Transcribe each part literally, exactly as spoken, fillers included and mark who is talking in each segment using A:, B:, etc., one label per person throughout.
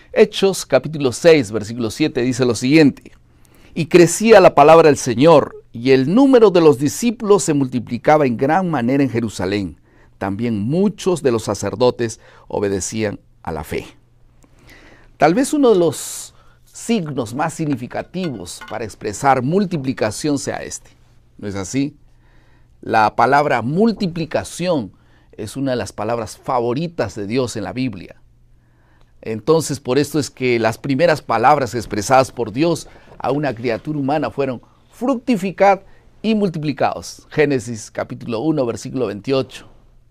A: Hechos capítulo seis, versículo siete dice lo siguiente: y crecía la palabra del Señor, y el número de los discípulos se multiplicaba en gran manera en Jerusalén. También muchos de los sacerdotes obedecían a la fe. Tal vez uno de los signos más significativos para expresar multiplicación sea este. ¿No es así? La palabra multiplicación es una de las palabras favoritas de Dios en la Biblia. Entonces, por esto es que las primeras palabras expresadas por Dios a una criatura humana fueron fructificad y multiplicaos. Génesis capítulo uno, versículo veintiocho.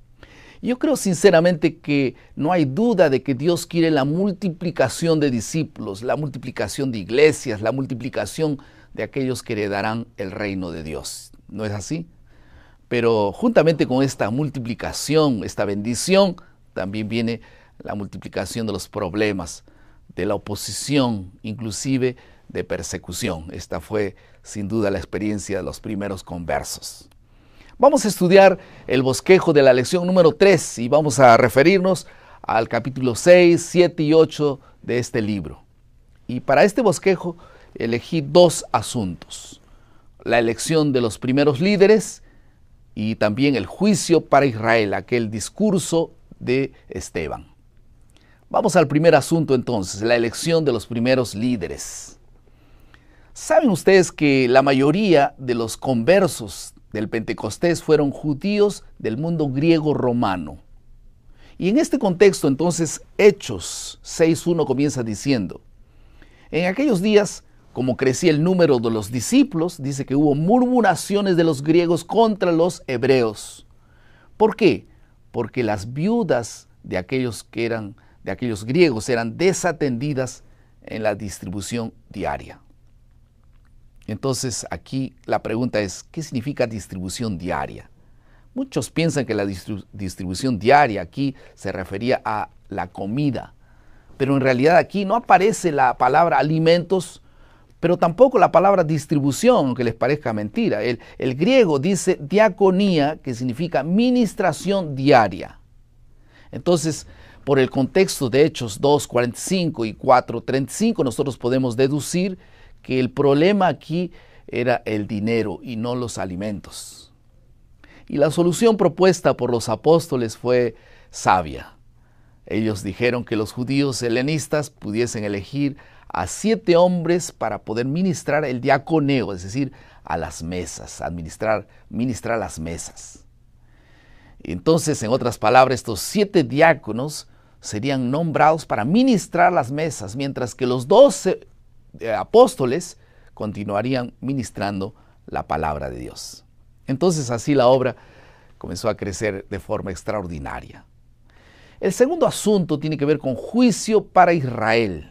A: Yo creo sinceramente que no hay duda de que Dios quiere la multiplicación de discípulos, la multiplicación de iglesias, la multiplicación de aquellos que heredarán el reino de Dios. ¿No es así? Pero juntamente con esta multiplicación, esta bendición, también viene la multiplicación de los problemas, de la oposición, inclusive de persecución. Esta fue sin duda la experiencia de los primeros conversos. Vamos a estudiar el bosquejo de la lección número tres y vamos a referirnos al capítulo seis, siete y ocho de este libro. Y para este bosquejo elegí dos asuntos: la elección de los primeros líderes y también el juicio para Israel, aquel discurso de Esteban. Vamos al primer asunto entonces, la elección de los primeros líderes. ¿Saben ustedes que la mayoría de los conversos del Pentecostés fueron judíos del mundo griego romano? Y en este contexto entonces Hechos seis uno comienza diciendo: en aquellos días, como crecía el número de los discípulos, dice que hubo murmuraciones de los griegos contra los hebreos. ¿Por qué? Porque las viudas de aquellos que eran de aquellos griegos eran desatendidas en la distribución diaria. Entonces aquí la pregunta es, ¿qué significa distribución diaria? Muchos piensan que la distribu- distribución diaria aquí se refería a la comida, pero en realidad aquí no aparece la palabra alimentos, pero tampoco la palabra distribución, aunque les parezca mentira. El, el griego dice diaconía, que significa ministración diaria. Entonces, por el contexto de Hechos dos cuarenta y cinco y cuatro treinta y cinco, nosotros podemos deducir que el problema aquí era el dinero y no los alimentos. Y la solución propuesta por los apóstoles fue sabia. Ellos dijeron que los judíos helenistas pudiesen elegir a siete hombres para poder ministrar el diaconeo, es decir, a las mesas, administrar, ministrar las mesas. Entonces, en otras palabras, estos siete diáconos serían nombrados para ministrar las mesas, mientras que los doce apóstoles continuarían ministrando la palabra de Dios. Entonces así la obra comenzó a crecer de forma extraordinaria. El segundo asunto tiene que ver con juicio para Israel.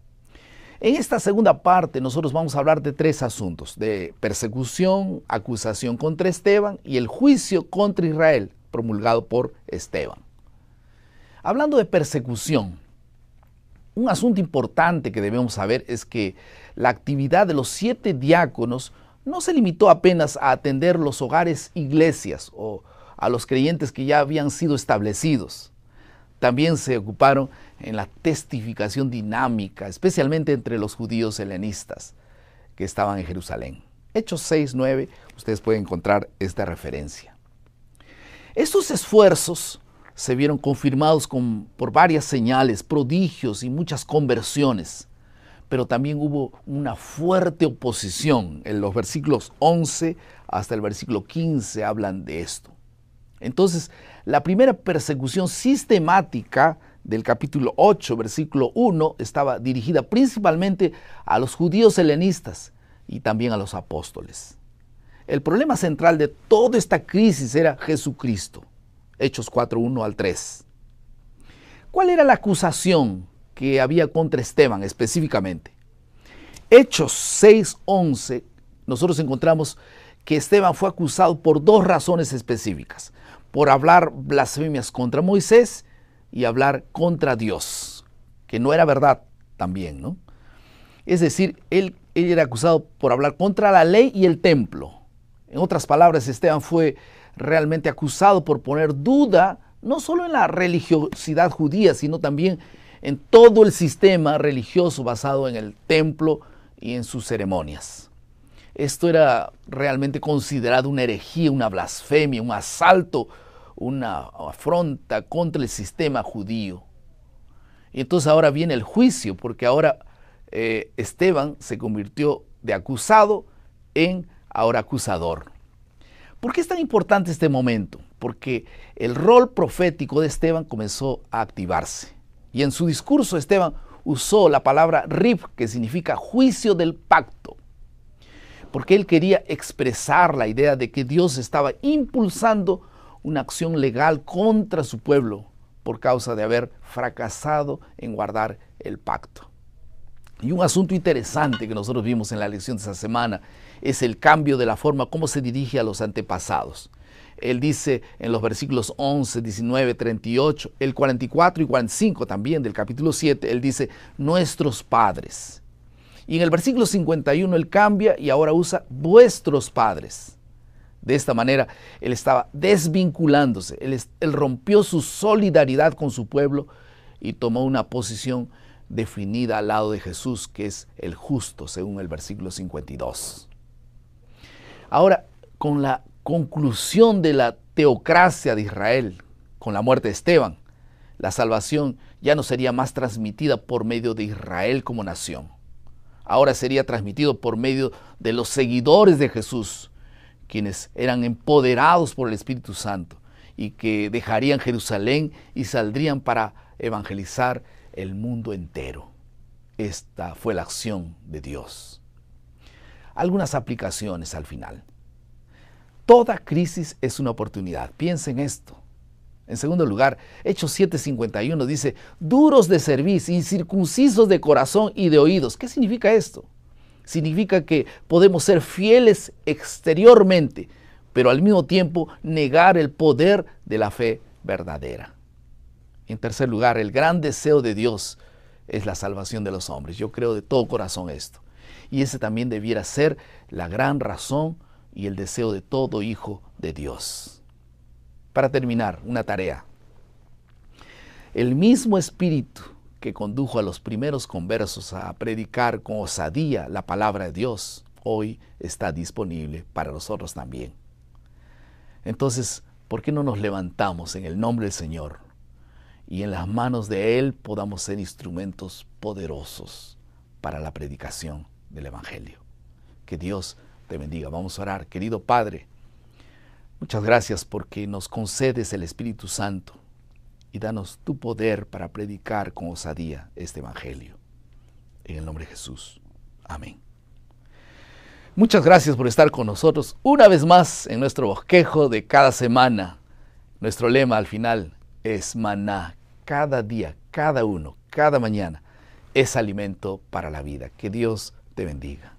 A: En esta segunda parte nosotros vamos a hablar de tres asuntos: de persecución, acusación contra Esteban y el juicio contra Israel promulgado por Esteban. Hablando de persecución, un asunto importante que debemos saber es que la actividad de los siete diáconos no se limitó apenas a atender los hogares, iglesias o a los creyentes que ya habían sido establecidos. También se ocuparon en la testificación dinámica, especialmente entre los judíos helenistas que estaban en Jerusalén. Hechos seis nueve, ustedes pueden encontrar esta referencia. Estos esfuerzos se vieron confirmados con, por varias señales, prodigios y muchas conversiones, pero también hubo una fuerte oposición. En los versículos once hasta el versículo quince hablan de esto. Entonces, la primera persecución sistemática del capítulo ocho, versículo uno, estaba dirigida principalmente a los judíos helenistas y también a los apóstoles. El problema central de toda esta crisis era Jesucristo. Hechos cuatro, uno al tres. ¿Cuál era la acusación que había contra Esteban específicamente? Hechos seis, once, nosotros encontramos que Esteban fue acusado por dos razones específicas: por hablar blasfemias contra Moisés y hablar contra Dios, que no era verdad también, ¿no? Es decir, él, él era acusado por hablar contra la ley y el templo. En otras palabras, Esteban fue realmente acusado por poner duda no solo en la religiosidad judía, sino también en todo el sistema religioso basado en el templo y en sus ceremonias. Esto era realmente considerado una herejía, una blasfemia, un asalto, una afronta contra el sistema judío. Y entonces ahora viene el juicio, porque ahora eh, Esteban se convirtió de acusado en ahora acusador. ¿Por qué es tan importante este momento? Porque el rol profético de Esteban comenzó a activarse. Y en su discurso Esteban usó la palabra rib, que significa juicio del pacto. Porque él quería expresar la idea de que Dios estaba impulsando una acción legal contra su pueblo por causa de haber fracasado en guardar el pacto. Y un asunto interesante que nosotros vimos en la lección de esta semana es el cambio de la forma como se dirige a los antepasados. Él dice en los versículos once, diecinueve, treinta y ocho, el cuarenta y cuatro y cuarenta y cinco también del capítulo siete, él dice nuestros padres. Y en el versículo cincuenta y uno él cambia y ahora usa vuestros padres. De esta manera él estaba desvinculándose, él, él rompió su solidaridad con su pueblo y tomó una posición definida al lado de Jesús, que es el justo, según el versículo cincuenta y dos. Ahora, con la conclusión de la teocracia de Israel, con la muerte de Esteban, la salvación ya no sería más transmitida por medio de Israel como nación. Ahora sería transmitido por medio de los seguidores de Jesús, quienes eran empoderados por el Espíritu Santo y que dejarían Jerusalén y saldrían para evangelizar el mundo entero. Esta fue la acción de Dios. Algunas aplicaciones al final. Toda crisis es una oportunidad. Piensen esto. En segundo lugar, Hechos siete cincuenta y uno dice, duros de cerviz, incircuncisos de corazón y de oídos. ¿Qué significa esto? Significa que podemos ser fieles exteriormente, pero al mismo tiempo negar el poder de la fe verdadera. En tercer lugar, el gran deseo de Dios es la salvación de los hombres. Yo creo de todo corazón esto. Y ese también debiera ser la gran razón y el deseo de todo hijo de Dios. Para terminar, una tarea. El mismo espíritu que condujo a los primeros conversos a predicar con osadía la palabra de Dios, hoy está disponible para nosotros también. Entonces, ¿por qué no nos levantamos en el nombre del Señor y en las manos de Él podamos ser instrumentos poderosos para la predicación del Evangelio? Que Dios te bendiga. Vamos a orar. Querido Padre, muchas gracias porque nos concedes el Espíritu Santo y danos tu poder para predicar con osadía este Evangelio. En el nombre de Jesús. Amén. Muchas gracias por estar con nosotros una vez más en nuestro bosquejo de cada semana. Nuestro lema al final es maná. Cada día, cada uno, cada mañana es alimento para la vida. Que Dios te bendiga.